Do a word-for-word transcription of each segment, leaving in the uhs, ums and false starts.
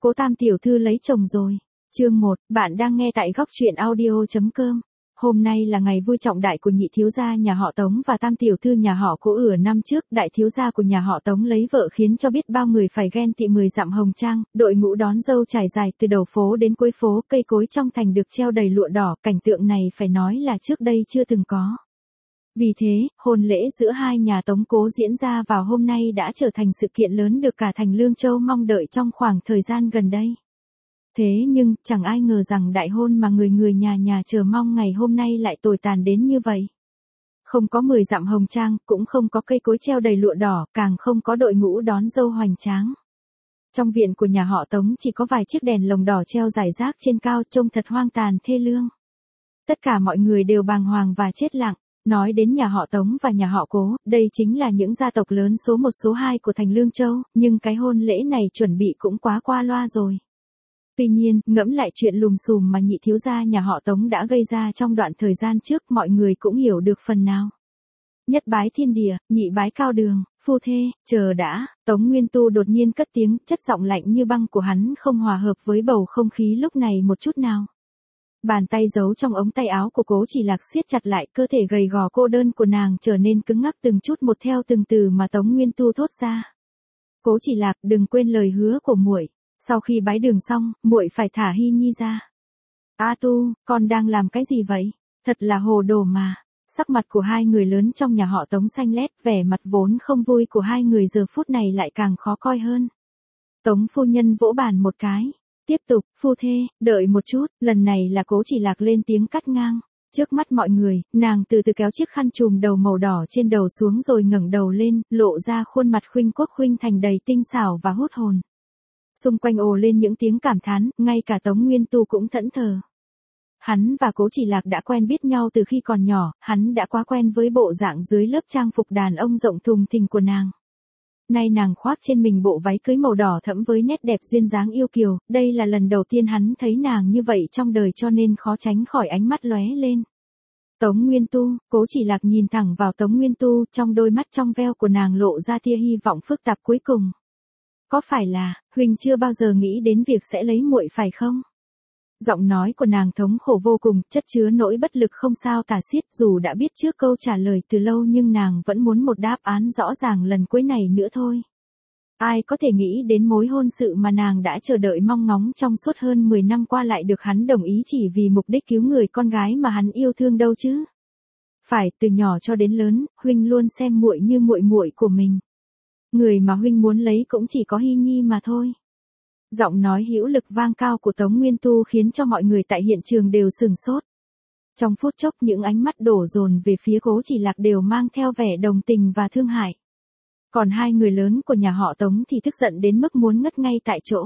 Cố Tam tiểu thư lấy chồng rồi. Chương một, bạn đang nghe tại góc truyện audio chấm com. Hôm nay là ngày vui trọng đại của nhị thiếu gia nhà họ Tống và Tam tiểu thư nhà họ Cố. Ửa năm trước, đại thiếu gia của nhà họ Tống lấy vợ khiến cho biết bao người phải ghen tị. Mười dặm hồng trang, đội ngũ đón dâu trải dài từ đầu phố đến cuối phố, cây cối trong thành được treo đầy lụa đỏ, cảnh tượng này phải nói là trước đây chưa từng có. Vì thế, hôn lễ giữa hai nhà Tống Cố diễn ra vào hôm nay đã trở thành sự kiện lớn được cả thành Lương Châu mong đợi trong khoảng thời gian gần đây. Thế nhưng, chẳng ai ngờ rằng đại hôn mà người người nhà nhà chờ mong ngày hôm nay lại tồi tàn đến như vậy. Không có mười dặm hồng trang, cũng không có cây cối treo đầy lụa đỏ, càng không có đội ngũ đón dâu hoành tráng. Trong viện của nhà họ Tống chỉ có vài chiếc đèn lồng đỏ treo rải rác trên cao, trông thật hoang tàn thê lương. Tất cả mọi người đều bàng hoàng và chết lặng. Nói đến nhà họ Tống và nhà họ Cố, đây chính là những gia tộc lớn số một số hai của thành Lương Châu, nhưng cái hôn lễ này chuẩn bị cũng quá qua loa rồi. Tuy nhiên, ngẫm lại chuyện lùm xùm mà nhị thiếu gia nhà họ Tống đã gây ra trong đoạn thời gian trước, mọi người cũng hiểu được phần nào. Nhất bái thiên địa, nhị bái cao đường, phu thê, chờ đã, Tống Nguyên Tu đột nhiên cất tiếng, chất giọng lạnh như băng của hắn không hòa hợp với bầu không khí lúc này một chút nào. Bàn tay giấu trong ống tay áo của Cố Chỉ Lạc siết chặt lại, cơ thể gầy gò cô đơn của nàng trở nên cứng ngắc từng chút một theo từng từ mà Tống Nguyên Tu thốt ra. Cố Chỉ Lạc, đừng quên lời hứa của muội. Sau khi bái đường xong, muội phải thả Hy Nhi ra. A Tu, con đang làm cái gì vậy? Thật là hồ đồ mà. Sắc mặt của hai người lớn trong nhà họ Tống xanh lét, vẻ mặt vốn không vui của hai người giờ phút này lại càng khó coi hơn. Tống phu nhân vỗ bàn một cái. Tiếp tục, phu thê, đợi một chút, lần này là Cố Chỉ Lạc lên tiếng cắt ngang. Trước mắt mọi người, nàng từ từ kéo chiếc khăn trùm đầu màu đỏ trên đầu xuống rồi ngẩng đầu lên, lộ ra khuôn mặt khuynh quốc khuynh thành đầy tinh xảo và hút hồn. Xung quanh ồ lên những tiếng cảm thán, ngay cả Tống Nguyên Tu cũng thẫn thờ. Hắn và Cố Chỉ Lạc đã quen biết nhau từ khi còn nhỏ, hắn đã quá quen với bộ dạng dưới lớp trang phục đàn ông rộng thùng thình của nàng. Nay nàng khoác trên mình bộ váy cưới màu đỏ thẫm với nét đẹp duyên dáng yêu kiều, đây là lần đầu tiên hắn thấy nàng như vậy trong đời cho nên khó tránh khỏi ánh mắt lóe lên. Tống Nguyên Tu, Cố Chỉ Lạc nhìn thẳng vào Tống Nguyên Tu, trong đôi mắt trong veo của nàng lộ ra tia hy vọng phức tạp cuối cùng. Có phải là, huynh chưa bao giờ nghĩ đến việc sẽ lấy muội phải không? Giọng nói của nàng thống khổ vô cùng, chất chứa nỗi bất lực không sao tả xiết, dù đã biết trước câu trả lời từ lâu nhưng nàng vẫn muốn một đáp án rõ ràng lần cuối này nữa thôi. Ai có thể nghĩ đến mối hôn sự mà nàng đã chờ đợi mong ngóng trong suốt hơn mười năm qua lại được hắn đồng ý chỉ vì mục đích cứu người con gái mà hắn yêu thương đâu chứ? Phải, từ nhỏ cho đến lớn, huynh luôn xem muội như muội muội của mình. Người mà huynh muốn lấy cũng chỉ có Hy Nhi mà thôi. Giọng nói hữu lực vang cao của Tống Nguyên Tu khiến cho mọi người tại hiện trường đều sửng sốt. Trong phút chốc những ánh mắt đổ dồn về phía Cố Chỉ Lạc đều mang theo vẻ đồng tình và thương hại. Còn hai người lớn của nhà họ Tống thì tức giận đến mức muốn ngất ngay tại chỗ.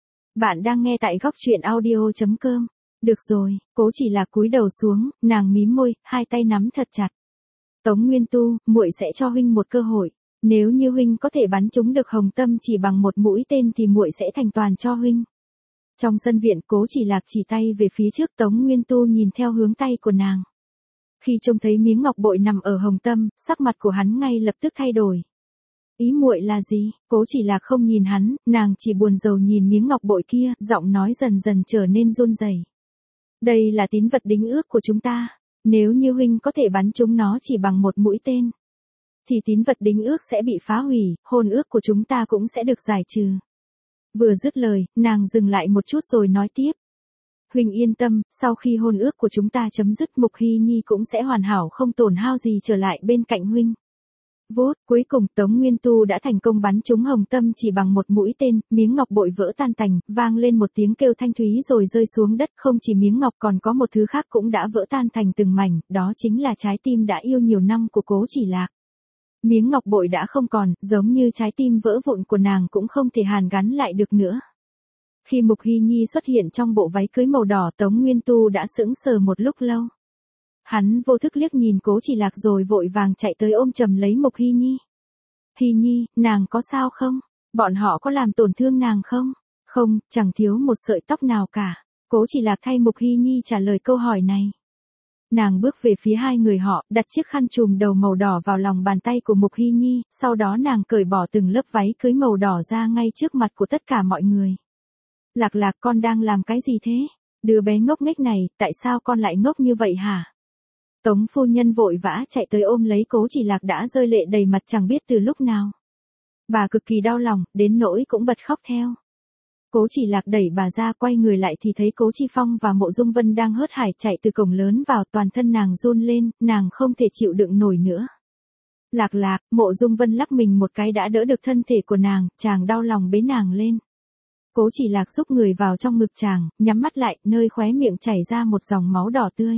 Bạn đang nghe tại góc truyện audio chấm com. Được rồi, Cố Chỉ Lạc cúi đầu xuống, nàng mím môi, hai tay nắm thật chặt. Tống Nguyên Tu, muội sẽ cho huynh một cơ hội. Nếu như huynh có thể bắn trúng được Hồng Tâm chỉ bằng một mũi tên thì muội sẽ thành toàn cho huynh. Trong sân viện, Cố Chỉ Lạc chỉ tay về phía trước, Tống Nguyên Tu nhìn theo hướng tay của nàng. Khi trông thấy miếng ngọc bội nằm ở Hồng Tâm, sắc mặt của hắn ngay lập tức thay đổi. Ý muội là gì? Cố Chỉ Lạc không nhìn hắn, nàng chỉ buồn rầu nhìn miếng ngọc bội kia, giọng nói dần dần trở nên run rẩy. Đây là tín vật đính ước của chúng ta, nếu như huynh có thể bắn trúng nó chỉ bằng một mũi tên thì tín vật đính ước sẽ bị phá hủy, hôn ước của chúng ta cũng sẽ được giải trừ. Vừa dứt lời, nàng dừng lại một chút rồi nói tiếp. Huynh yên tâm, sau khi hôn ước của chúng ta chấm dứt, Mục Hy Nhi cũng sẽ hoàn hảo không tổn hao gì trở lại bên cạnh huynh. Vốt, cuối cùng Tống Nguyên Tu đã thành công bắn trúng Hồng Tâm chỉ bằng một mũi tên, miếng ngọc bội vỡ tan tành, vang lên một tiếng kêu thanh thúy rồi rơi xuống đất. Không chỉ miếng ngọc còn có một thứ khác cũng đã vỡ tan thành từng mảnh, đó chính là trái tim đã yêu nhiều năm của Cố Chỉ Lạc. Miếng ngọc bội đã không còn, giống như trái tim vỡ vụn của nàng cũng không thể hàn gắn lại được nữa. Khi Mục Hy Nhi xuất hiện trong bộ váy cưới màu đỏ, Tống Nguyên Tu đã sững sờ một lúc lâu. Hắn vô thức liếc nhìn Cố Chỉ Lạc rồi vội vàng chạy tới ôm chầm lấy Mục Hy Nhi. Hy Nhi, nàng có sao không? Bọn họ có làm tổn thương nàng không? Không, chẳng thiếu một sợi tóc nào cả. Cố Chỉ Lạc thay Mục Hy Nhi trả lời câu hỏi này. Nàng bước về phía hai người họ, đặt chiếc khăn trùm đầu màu đỏ vào lòng bàn tay của Mục Hy Nhi, sau đó nàng cởi bỏ từng lớp váy cưới màu đỏ ra ngay trước mặt của tất cả mọi người. Lạc Lạc, con đang làm cái gì thế? Đứa bé ngốc nghếch này, tại sao con lại ngốc như vậy hả? Tống phu nhân vội vã chạy tới ôm lấy Cố Chỉ Lạc đã rơi lệ đầy mặt chẳng biết từ lúc nào. Bà cực kỳ đau lòng, đến nỗi cũng bật khóc theo. Cố Chỉ Lạc đẩy bà ra, quay người lại thì thấy Cố Chi Phong và Mộ Dung Vân đang hớt hải chạy từ cổng lớn vào, toàn thân nàng run lên, nàng không thể chịu đựng nổi nữa. Lạc Lạc, Mộ Dung Vân lắc mình một cái đã đỡ được thân thể của nàng, chàng đau lòng bế nàng lên. Cố Chỉ Lạc giúp người vào trong ngực chàng, nhắm mắt lại, nơi khóe miệng chảy ra một dòng máu đỏ tươi.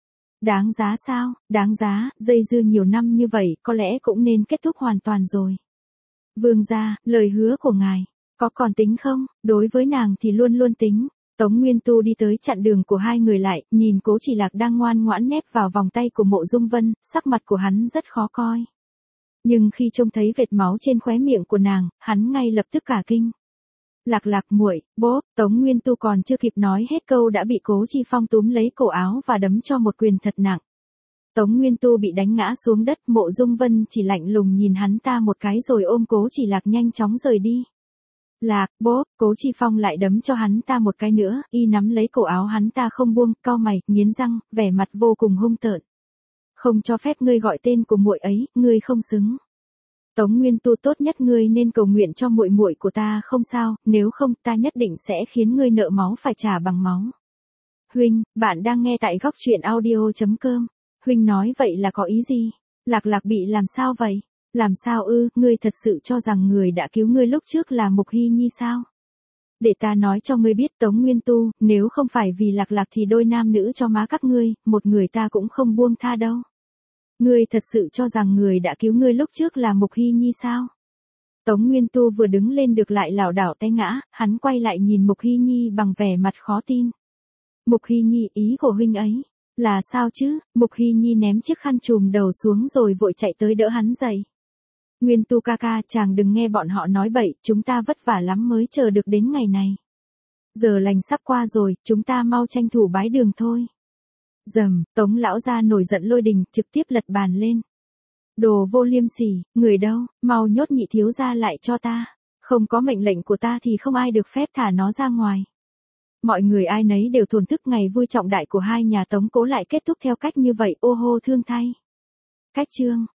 Đáng giá sao, đáng giá, dây dưa nhiều năm như vậy, có lẽ cũng nên kết thúc hoàn toàn rồi. Vương gia, lời hứa của ngài, có còn tính không? Đối với nàng thì luôn luôn tính. Tống Nguyên Tu đi tới chặn đường của hai người lại, nhìn Cố Chỉ Lạc đang ngoan ngoãn nép vào vòng tay của Mộ Dung Vân, sắc mặt của hắn rất khó coi. Nhưng khi trông thấy vệt máu trên khóe miệng của nàng, hắn ngay lập tức cả kinh. Lạc Lạc muội, bố, Tống Nguyên Tu còn chưa kịp nói hết câu đã bị Cố Chi Phong túm lấy cổ áo và đấm cho một quyền thật nặng. Tống Nguyên Tu bị đánh ngã xuống đất, Mộ Dung Vân chỉ lạnh lùng nhìn hắn ta một cái rồi ôm Cố Chỉ Lạc nhanh chóng rời đi. Lạc, bố, Cố Chi Phong lại đấm cho hắn ta một cái nữa, y nắm lấy cổ áo hắn ta không buông, cau mày, nghiến răng, vẻ mặt vô cùng hung tợn. Không cho phép ngươi gọi tên của muội ấy, ngươi không xứng. Tống Nguyên Tu, tốt nhất ngươi nên cầu nguyện cho muội muội của ta không sao, nếu không ta nhất định sẽ khiến ngươi nợ máu phải trả bằng máu. Huynh, bạn đang nghe tại góc truyện audio chấm com. Huynh nói vậy là có ý gì? Lạc Lạc bị làm sao vậy? Làm sao ư, ngươi thật sự cho rằng người đã cứu ngươi lúc trước là Mục Hy Nhi sao? Để ta nói cho ngươi biết Tống Nguyên Tu, nếu không phải vì Lạc Lạc thì đôi nam nữ cho má các ngươi, một người ta cũng không buông tha đâu. Ngươi thật sự cho rằng người đã cứu ngươi lúc trước là Mục Hy Nhi sao? Tống Nguyên Tu vừa đứng lên được lại lảo đảo té ngã, hắn quay lại nhìn Mục Hy Nhi bằng vẻ mặt khó tin. Mục Hy Nhi, ý của huynh ấy là sao chứ? Mục Hy Nhi ném chiếc khăn trùm đầu xuống rồi vội chạy tới đỡ hắn dậy. Nguyên Tu ca ca, chàng đừng nghe bọn họ nói bậy, chúng ta vất vả lắm mới chờ được đến ngày này. Giờ lành sắp qua rồi, chúng ta mau tranh thủ bái đường thôi. Dầm, Tống lão gia nổi giận lôi đình, trực tiếp lật bàn lên. Đồ vô liêm sỉ, người đâu, mau nhốt nhị thiếu gia lại cho ta. Không có mệnh lệnh của ta thì không ai được phép thả nó ra ngoài. Mọi người ai nấy đều thổn thức, ngày vui trọng đại của hai nhà Tống Cố lại kết thúc theo cách như vậy, ô hô thương thay. Cách chương